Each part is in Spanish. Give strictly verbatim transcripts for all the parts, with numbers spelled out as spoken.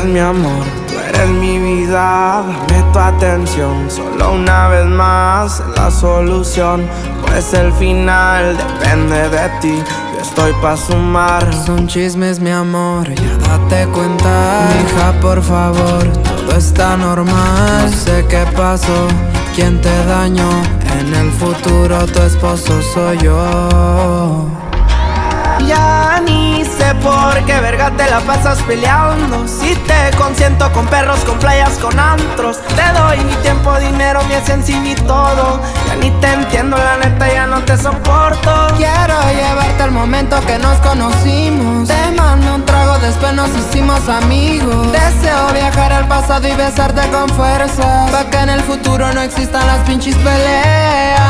mi amor, tú eres mi vida, dame tu atención. Solo una vez más es la solución, pues el final depende de ti. Yo estoy pa' sumar. Son chismes, mi amor, ya date cuenta. Mija, por favor, todo está normal. No sé qué pasó, quién te dañó. En el futuro tu esposo soy yo. Ya ni sé por qué verga te la pasas peleando. Si te consiento con perros, con playas, con antros. Te doy mi tiempo, dinero, mi esencia y mi todo. Ya ni te entiendo, la neta ya no te soporto. Quiero llevarte al momento que nos conocimos. Te mando un trago, después nos hicimos amigos. Deseo viajar al pasado y besarte con fuerza, pa' que en el futuro no existan las pinches peleas.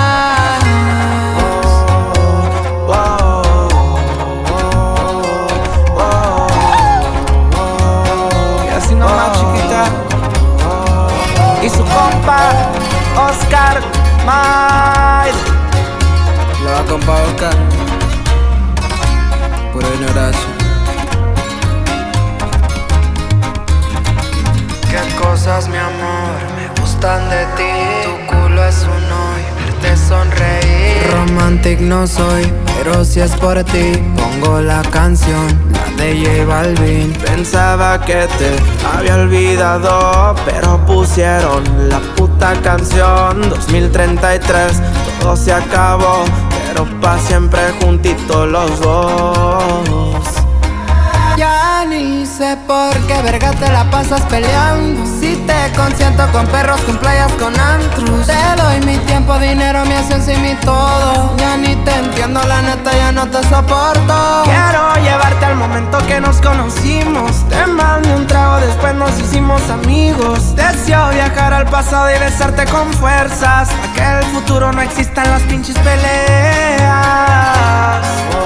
Y su compa, Oscar Maid. Le va compa Oscar, pura ignorancia. Qué cosas, mi amor, me gustan de ti. Tu culo es un hoy, verte sonreír. Romantic no soy, pero si es por ti pongo la canción, la de J Balvin. Pensaba que te había olvidado, pero pusieron la puta canción. Dos mil treinta y tres, todo se acabó, pero pa' siempre juntitos los dos. Ya ni sé por qué verga te la pasas peleando. Si te consiento con perros, con playas, con antros. Te doy mi tiempo, dinero, mi esencia y mi todo. Ya ni te entiendo, la neta ya no te soporto. Quiero llevarte al momento que nos conocimos. Te mandé un trago, después nos hicimos amigos. Deseo viajar al pasado y besarte con fuerzas, pa' que el futuro no existan las pinches peleas.